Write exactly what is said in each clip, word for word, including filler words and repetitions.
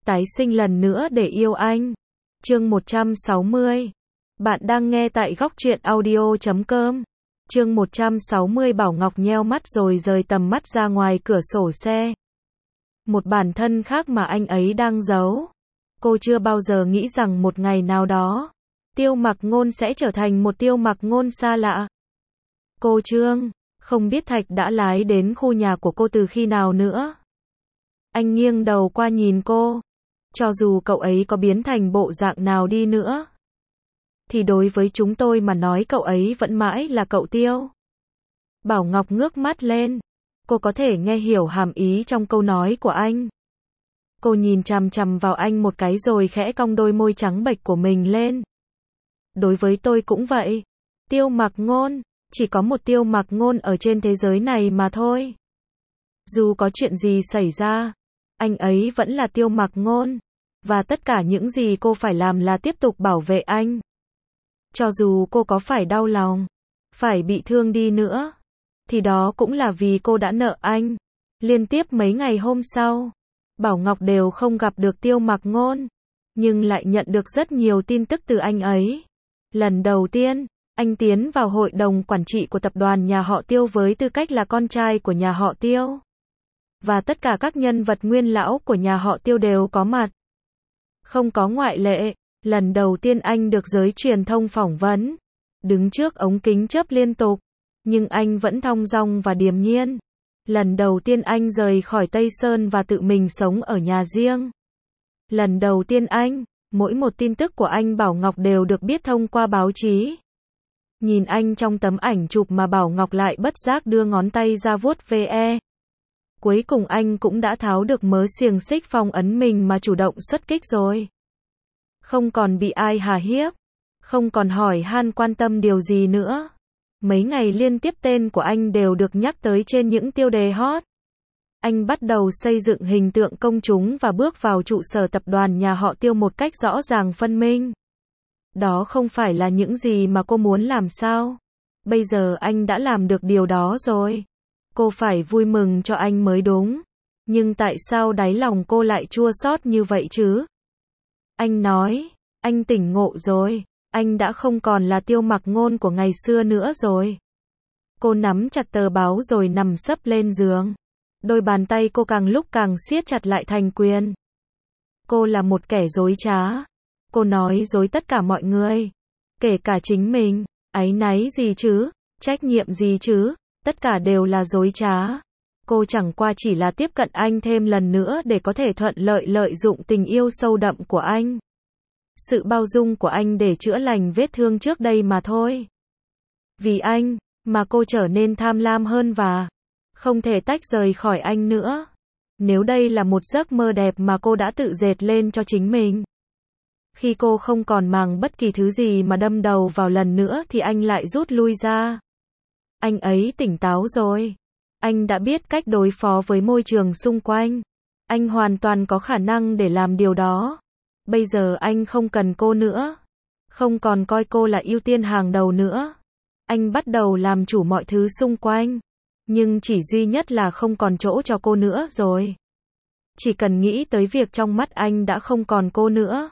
tái sinh lần nữa để yêu anh. Chương một trăm sáu mươi. Bạn đang nghe tại góc truyện audio chấm com. Chương một trăm sáu mươi. Bảo Ngọc nheo mắt rồi rời tầm mắt ra ngoài cửa sổ xe. Một bản thân khác mà anh ấy đang giấu. Cô chưa bao giờ nghĩ rằng một ngày nào đó, Tiêu Mặc Ngôn sẽ trở thành một Tiêu Mặc Ngôn xa lạ. Cô Trương, không biết Thạch đã lái đến khu nhà của cô từ khi nào nữa. Anh nghiêng đầu qua nhìn cô. Cho dù cậu ấy có biến thành bộ dạng nào đi nữa, thì đối với chúng tôi mà nói cậu ấy vẫn mãi là cậu Tiêu. Bảo Ngọc ngước mắt lên. Cô có thể nghe hiểu hàm ý trong câu nói của anh. Cô nhìn chằm chằm vào anh một cái rồi khẽ cong đôi môi trắng bệch của mình lên. Đối với tôi cũng vậy. Tiêu Mặc Ngôn, chỉ có một Tiêu Mặc Ngôn ở trên thế giới này mà thôi. Dù có chuyện gì xảy ra, anh ấy vẫn là Tiêu Mặc Ngôn. Và tất cả những gì cô phải làm là tiếp tục bảo vệ anh. Cho dù cô có phải đau lòng, phải bị thương đi nữa, thì đó cũng là vì cô đã nợ anh. Liên tiếp mấy ngày hôm sau, Bảo Ngọc đều không gặp được Tiêu Mặc Ngôn, nhưng lại nhận được rất nhiều tin tức từ anh ấy. Lần đầu tiên, anh tiến vào hội đồng quản trị của tập đoàn nhà họ Tiêu với tư cách là con trai của nhà họ Tiêu. Và tất cả các nhân vật nguyên lão của nhà họ Tiêu đều có mặt. Không có ngoại lệ, lần đầu tiên anh được giới truyền thông phỏng vấn. Đứng trước ống kính chớp liên tục, nhưng anh vẫn thong dong và điềm nhiên. Lần đầu tiên anh rời khỏi Tây Sơn và tự mình sống ở nhà riêng. Lần đầu tiên anh, mỗi một tin tức của anh Bảo Ngọc đều được biết thông qua báo chí. Nhìn anh trong tấm ảnh chụp mà Bảo Ngọc lại bất giác đưa ngón tay ra vuốt ve. Cuối cùng anh cũng đã tháo được mớ xiềng xích phong ấn mình mà chủ động xuất kích rồi. Không còn bị ai hà hiếp, không còn hỏi han quan tâm điều gì nữa. Mấy ngày liên tiếp tên của anh đều được nhắc tới trên những tiêu đề hot. Anh bắt đầu xây dựng hình tượng công chúng và bước vào trụ sở tập đoàn nhà họ Tiêu một cách rõ ràng phân minh. Đó không phải là những gì mà cô muốn làm sao? Bây giờ anh đã làm được điều đó rồi. Cô phải vui mừng cho anh mới đúng. Nhưng tại sao đáy lòng cô lại chua xót như vậy chứ? Anh nói, anh tỉnh ngộ rồi. Anh đã không còn là Tiêu Mặc Ngôn của ngày xưa nữa rồi. Cô nắm chặt tờ báo rồi nằm sấp lên giường. Đôi bàn tay cô càng lúc càng siết chặt lại thành quyền. Cô là một kẻ dối trá. Cô nói dối tất cả mọi người. Kể cả chính mình. Áy náy gì chứ? Trách nhiệm gì chứ? Tất cả đều là dối trá. Cô chẳng qua chỉ là tiếp cận anh thêm lần nữa để có thể thuận lợi lợi dụng tình yêu sâu đậm của anh. Sự bao dung của anh để chữa lành vết thương trước đây mà thôi. Vì anh, mà cô trở nên tham lam hơn và không thể tách rời khỏi anh nữa. Nếu đây là một giấc mơ đẹp mà cô đã tự dệt lên cho chính mình. Khi cô không còn màng bất kỳ thứ gì mà đâm đầu vào lần nữa thì anh lại rút lui ra. Anh ấy tỉnh táo rồi. Anh đã biết cách đối phó với môi trường xung quanh. Anh hoàn toàn có khả năng để làm điều đó. Bây giờ anh không cần cô nữa. Không còn coi cô là ưu tiên hàng đầu nữa. Anh bắt đầu làm chủ mọi thứ xung quanh. Nhưng chỉ duy nhất là không còn chỗ cho cô nữa rồi. Chỉ cần nghĩ tới việc trong mắt anh đã không còn cô nữa,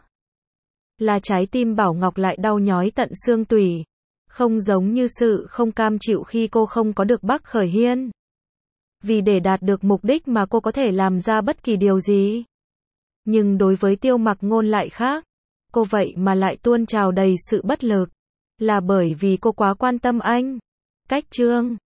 là trái tim Bảo Ngọc lại đau nhói tận xương tủy. Không giống như sự không cam chịu khi cô không có được Bắc Khởi Hiên. Vì để đạt được mục đích mà cô có thể làm ra bất kỳ điều gì. Nhưng đối với Tiêu Mặc Ngôn lại khác. Cô vậy mà lại tuôn trào đầy sự bất lực. Là bởi vì cô quá quan tâm anh. Cách Trương,